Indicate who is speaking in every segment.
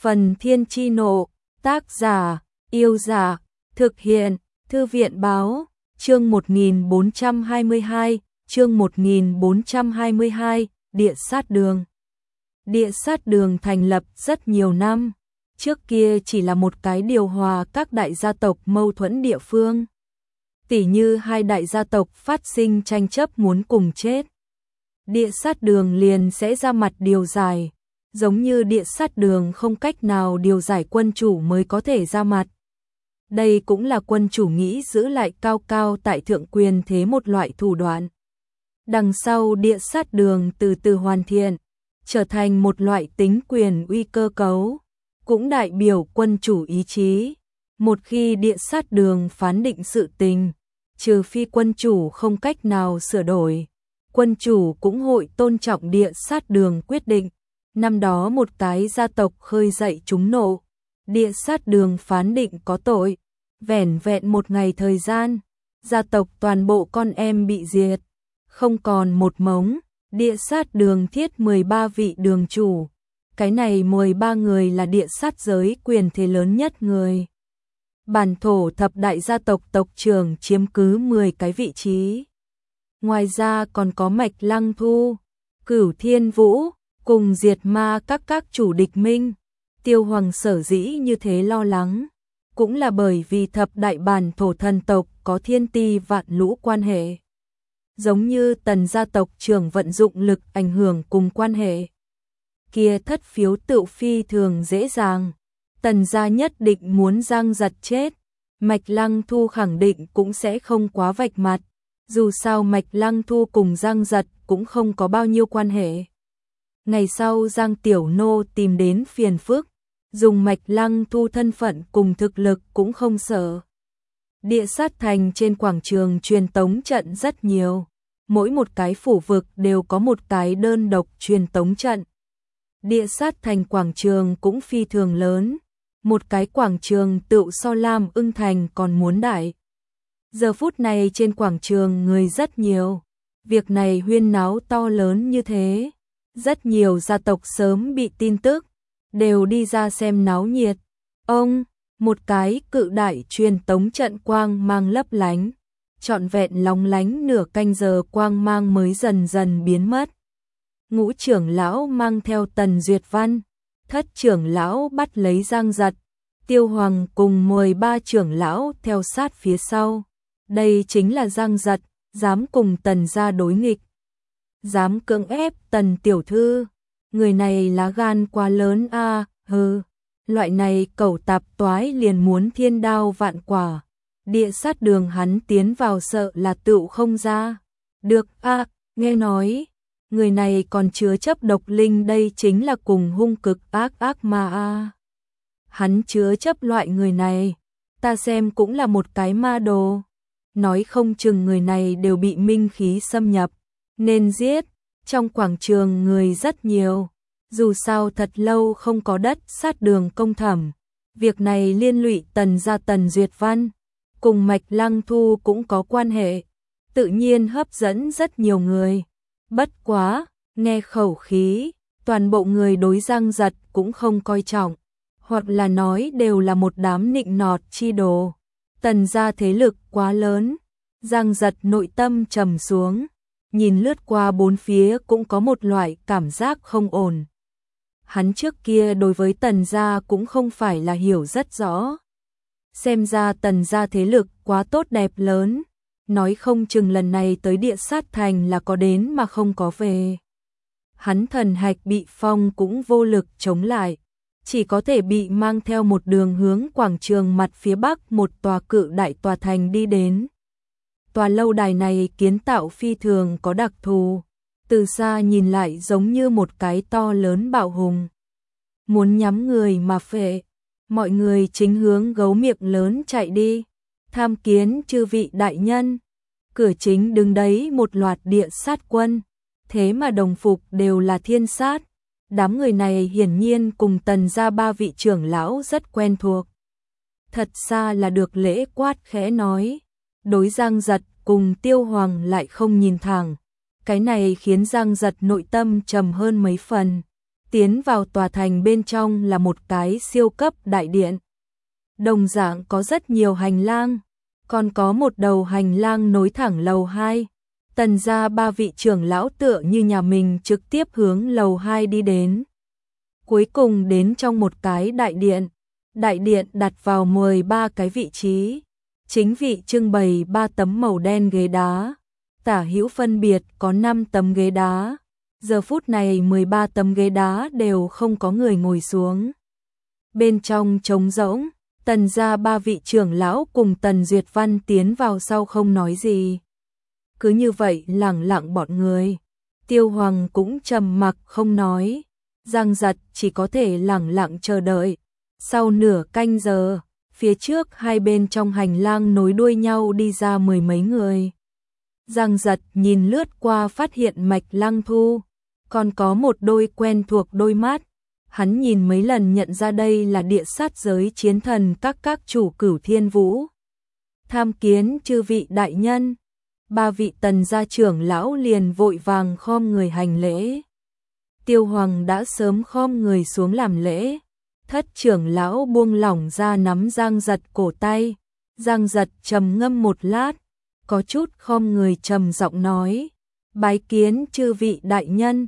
Speaker 1: Phần Thiên Chi Nộ, tác giả, Yêu Giả, thực hiện, Thư viện Báo, chương 1422, chương 1422, Địa Sát Đường. Địa Sát Đường thành lập rất nhiều năm, trước kia chỉ là một cái điều hòa các đại gia tộc mâu thuẫn địa phương. Tỉ như hai đại gia tộc phát sinh tranh chấp muốn cùng chết. Địa Sát Đường liền sẽ ra mặt điều giải, giống như Địa Sát Đường không cách nào điều giải quân chủ mới có thể ra mặt. Đây cũng là quân chủ nghĩ giữ lại cao cao tại thượng quyền thế một loại thủ đoạn. Đằng sau Địa Sát Đường từ từ hoàn thiện, trở thành một loại tính quyền uy cơ cấu, cũng đại biểu quân chủ ý chí. Một khi Địa Sát Đường phán định sự tình, trừ phi quân chủ không cách nào sửa đổi, quân chủ cũng hội tôn trọng Địa Sát Đường quyết định. Năm đó một cái gia tộc khơi dậy chúng nộ, Địa Sát Đường phán định có tội, vẻn vẹn một ngày thời gian, gia tộc toàn bộ con em bị diệt, không còn một mống. Địa Sát Đường thiết 13 vị đường chủ, cái này 13 người là địa sát giới quyền thế lớn nhất người. Bản thổ thập đại gia tộc tộc trưởng chiếm cứ 10 cái vị trí. Ngoài ra còn có Mạch Lăng Thu, Cửu Thiên Vũ, cùng diệt ma các chủ địch minh. Tiêu Hoàng sở dĩ như thế lo lắng, cũng là bởi vì thập đại bản thổ thần tộc có thiên ti vạn lũ quan hệ. Giống như Tần gia tộc trưởng vận dụng lực ảnh hưởng cùng quan hệ. Kia thất phiếu tự phi thường dễ dàng. Tần gia nhất định muốn Giang Giật chết. Mạch Lăng Thu khẳng định cũng sẽ không quá vạch mặt. Dù sao Mạch Lăng Thu cùng Giang Giật cũng không có bao nhiêu quan hệ. Ngày sau Giang Tiểu Nô tìm đến phiền phức, dùng Mạch Lăng Thu thân phận cùng thực lực cũng không sợ. Địa sát thành trên quảng trường truyền tống trận rất nhiều, mỗi một cái phủ vực đều có một cái đơn độc truyền tống trận. Địa sát thành quảng trường cũng phi thường lớn, một cái quảng trường tựu so Lam Ưng Thành còn muốn đại. Giờ phút này trên quảng trường người rất nhiều, việc này huyên náo to lớn như thế, rất nhiều gia tộc sớm bị tin tức, đều đi ra xem náo nhiệt. Một cái cự đại truyền tống trận quang mang lấp lánh, trọn vẹn lóng lánh nửa canh giờ quang mang mới dần dần biến mất. Ngũ trưởng lão mang theo Tần Duyệt Văn, thất trưởng lão bắt lấy Giang Giật, Tiêu Hoàng cùng 13 trưởng lão theo sát phía sau. Đây chính là Giang Giật, dám cùng Tần gia đối nghịch, dám cưỡng ép Tần tiểu thư, người này lá gan quá lớn a, loại này cẩu tạp toái liền muốn thiên đao vạn quả. Địa sát đường hắn tiến vào sợ là tựu không ra được a, nghe nói người này còn chứa chấp độc linh, đây chính là cùng hung cực ác ma a. Hắn chứa chấp loại người này, ta xem cũng là một cái ma đồ, nói không chừng người này đều bị minh khí xâm nhập, nên giết. Trong quảng trường người rất nhiều, dù sao thật lâu không có đất sát đường công thẩm, việc này liên lụy Tần gia Tần Duyệt Văn, cùng Mạch Lăng Thu cũng có quan hệ, tự nhiên hấp dẫn rất nhiều người. Bất quá, nghe khẩu khí, toàn bộ người đối Giang Giật cũng không coi trọng, hoặc là nói đều là một đám nịnh nọt chi đồ. Tần gia thế lực quá lớn, Giang Giật nội tâm trầm xuống, nhìn lướt qua bốn phía cũng có một loại cảm giác không ổn. Hắn trước kia đối với Tần gia cũng không phải là hiểu rất rõ. Xem ra Tần gia thế lực quá tốt đẹp lớn, nói không chừng lần này tới Địa Sát thành là có đến mà không có về. Hắn thần hạch bị phong cũng vô lực chống lại, chỉ có thể bị mang theo một đường hướng quảng trường mặt phía bắc một tòa cự đại tòa thành đi đến. Tòa lâu đài này kiến tạo phi thường có đặc thù, từ xa nhìn lại giống như một cái to lớn bạo hùng, muốn nhắm người mà phệ. Mọi người chính hướng gấu miệng lớn chạy đi, tham kiến chư vị đại nhân. Cửa chính đứng đấy một loạt địa sát quân, thế mà đồng phục đều là thiên sát. Đám người này hiển nhiên cùng Tần gia 3 vị trưởng lão rất quen thuộc. Thật xa là được lễ quát khẽ nói, đối Giang Giật cùng Tiêu Hoàng lại không nhìn thẳng. Cái này khiến Giang Giật nội tâm trầm hơn mấy phần. Tiến vào tòa thành bên trong là một cái siêu cấp đại điện. Đồng dạng có rất nhiều hành lang, còn có một đầu hành lang nối thẳng lầu 2. Tần gia 3 vị trưởng lão tựa như nhà mình trực tiếp hướng lầu 2 đi đến. Cuối cùng đến trong một cái đại điện. Đại điện đặt vào 13 cái vị trí. Chính vị trưng bày 3 tấm màu đen ghế đá. Tả hữu phân biệt có 5 tấm ghế đá. Giờ phút này 13 tấm ghế đá đều không có người ngồi xuống. Bên trong trống rỗng, Tần gia 3 vị trưởng lão cùng Tần Duyệt Văn tiến vào sau không nói gì. Cứ như vậy lẳng lặng bọn người. Tiêu Hoàng cũng trầm mặc không nói. Giang Giật chỉ có thể lẳng lặng chờ đợi. Sau nửa canh giờ, phía trước hai bên trong hành lang nối đuôi nhau đi ra 10 mấy người. Giang Giật nhìn lướt qua phát hiện Mạch Lăng Thu, còn có một đôi quen thuộc đôi mắt. Hắn nhìn mấy lần nhận ra đây là địa sát giới chiến thần các chủ Cửu Thiên Vũ. Tham kiến chư vị đại nhân. 3 vị Tần gia trưởng lão liền vội vàng khom người hành lễ. Tiêu Hoàng đã sớm khom người xuống làm lễ. Thất trưởng lão buông lỏng ra nắm Giang Giật cổ tay. Giang Giật trầm ngâm một lát, có chút khom người trầm giọng nói: "Bái kiến chư vị đại nhân."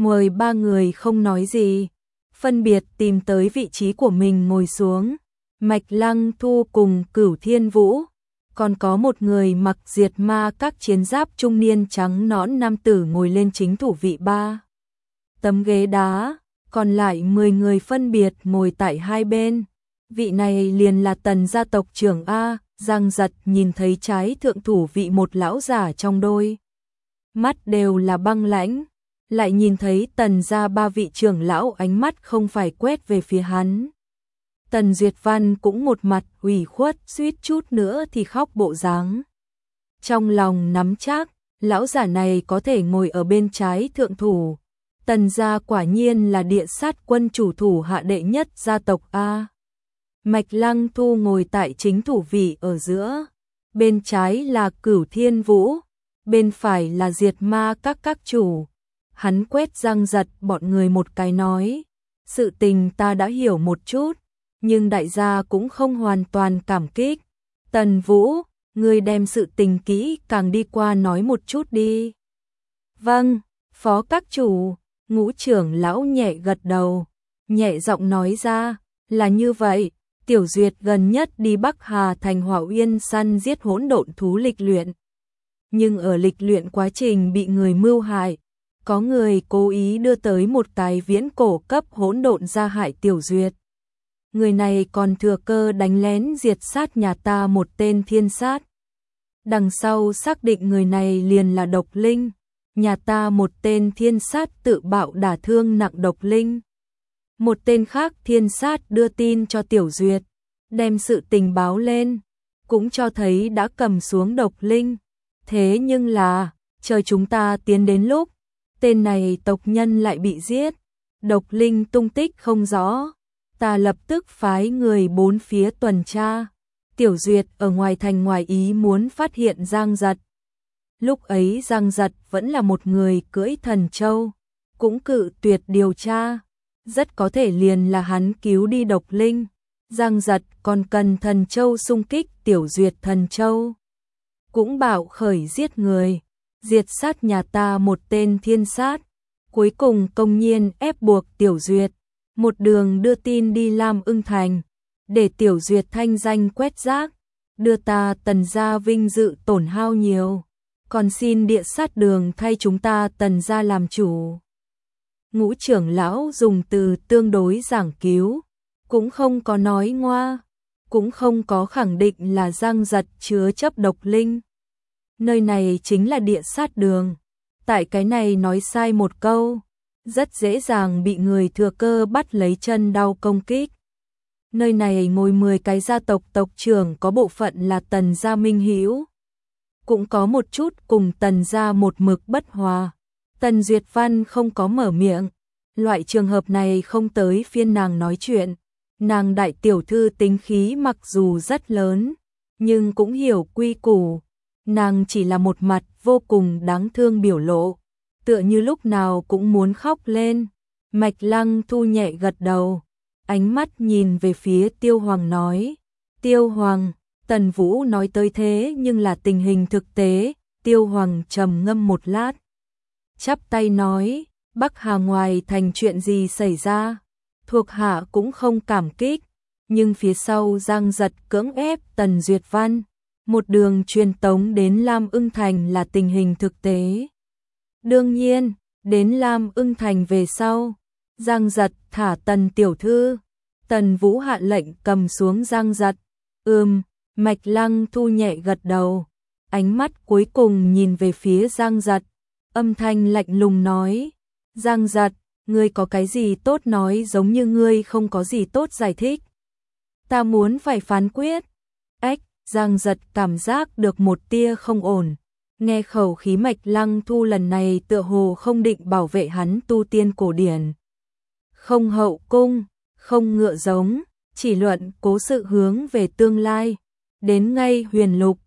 Speaker 1: 13 người không nói gì, phân biệt tìm tới vị trí của mình ngồi xuống. Mạch Lăng Thu cùng Cửu Thiên Vũ, còn có một người mặc diệt ma các chiến giáp trung niên trắng nõn nam tử ngồi lên chính thủ vị 3 tấm ghế đá, còn lại 10 người phân biệt ngồi tại hai bên. Vị này liền là Tần gia tộc trưởng A. Giang Giật nhìn thấy trái thượng thủ vị một lão giả trong đôi mắt đều là băng lãnh, lại nhìn thấy Tần gia 3 vị trưởng lão ánh mắt không phải quét về phía hắn. Tần Duyệt Văn cũng một mặt ủy khuất, suýt chút nữa thì khóc bộ dáng. Trong lòng nắm chắc, lão giả này có thể ngồi ở bên trái thượng thủ. Tần gia quả nhiên là địa sát quân chủ thủ hạ đệ nhất gia tộc A. Mạch Lăng Thu ngồi tại chính thủ vị ở giữa. Bên trái là Cửu Thiên Vũ, bên phải là diệt ma các chủ. Hắn quét Giang Giật bọn người một cái nói: "Sự tình ta đã hiểu một chút, nhưng đại gia cũng không hoàn toàn cảm kích. Tần Vũ, ngươi đem sự tình kỹ càng đi qua nói một chút đi." "Vâng, phó các chủ." Ngũ trưởng lão nhẹ gật đầu, nhẹ giọng nói ra: "Là như vậy, Tiểu Duyệt gần nhất đi Bắc Hà thành Hỏa Uyên săn giết hỗn độn thú lịch luyện. Nhưng ở lịch luyện quá trình bị người mưu hại, có người cố ý đưa tới một cái viễn cổ cấp hỗn độn ra hại Tiểu Duyệt. Người này còn thừa cơ đánh lén diệt sát nhà ta một tên thiên sát. Đằng sau xác định người này liền là Độc Linh. Nhà ta một tên thiên sát tự bạo đả thương nặng Độc Linh. Một tên khác thiên sát đưa tin cho Tiểu Duyệt, đem sự tình báo lên, cũng cho thấy đã cầm xuống Độc Linh. Thế nhưng là, chờ chúng ta tiến đến lúc, tên này tộc nhân lại bị giết, Độc Linh tung tích không rõ. Ta lập tức phái người bốn phía tuần tra. Tiểu Duyệt ở ngoài thành ngoài ý muốn phát hiện Giang Giật. Lúc ấy Giang Giật vẫn là một người cưỡi thần châu, cũng cự tuyệt điều tra. Rất có thể liền là hắn cứu đi Độc Linh. Giang Giật còn cần thần châu xung kích Tiểu Duyệt thần châu. Cũng bảo khởi giết người, diệt sát nhà ta một tên thiên sát. Cuối cùng công nhiên ép buộc Tiểu Duyệt một đường đưa tin đi Lam Ưng Thành, để Tiểu Duyệt thanh danh quét rác, đưa ta Tần gia vinh dự tổn hao nhiều, còn xin địa sát đường thay chúng ta Tần gia làm chủ. Ngũ trưởng lão dùng từ tương đối giảng cứu, cũng không có nói ngoa, cũng không có khẳng định là Giang Giật chứa chấp Độc Linh. Nơi này chính là địa sát đường, tại cái này nói sai một câu, rất dễ dàng bị người thừa cơ bắt lấy chân đau công kích. Nơi này ngồi 10 cái gia tộc tộc trưởng có bộ phận là Tần gia minh hữu, cũng có một chút cùng Tần gia một mực bất hòa. Tần Duyệt Văn không có mở miệng, loại trường hợp này không tới phiên nàng nói chuyện. Nàng đại tiểu thư tính khí mặc dù rất lớn, nhưng cũng hiểu quy củ. Nàng chỉ là một mặt vô cùng đáng thương biểu lộ, tựa như lúc nào cũng muốn khóc lên. Mạch Lăng Thu nhẹ gật đầu, ánh mắt nhìn về phía Tiêu Hoàng nói, Tiêu Hoàng, Tần Vũ nói tới thế nhưng là tình hình thực tế. Tiêu Hoàng trầm ngâm một lát, chắp tay nói, Bắc Hà ngoài thành chuyện gì xảy ra, thuộc hạ cũng không cảm kích, nhưng phía sau Giang Giật cưỡng ép Tần Duyệt Văn, một đường truyền tống đến Lam Ưng Thành là tình hình thực tế. Đương nhiên, đến Lam Ưng Thành về sau, Giang Giật thả Tần tiểu thư, Tần Vũ hạ lệnh cầm xuống Giang Giật. Mạch Lăng Thu nhẹ gật đầu, ánh mắt cuối cùng nhìn về phía Giang Giật, âm thanh lạnh lùng nói, Giang Giật, ngươi có cái gì tốt nói giống như ngươi không có gì tốt giải thích. Ta muốn phải phán quyết. Giang Giật cảm giác được một tia không ổn, nghe khẩu khí Mạch Lăng Thu lần này tựa hồ không định bảo vệ hắn tu tiên cổ điển. Không hậu cung, không ngựa giống, chỉ luận cố sự hướng về tương lai. Đến ngay Huyền Lục,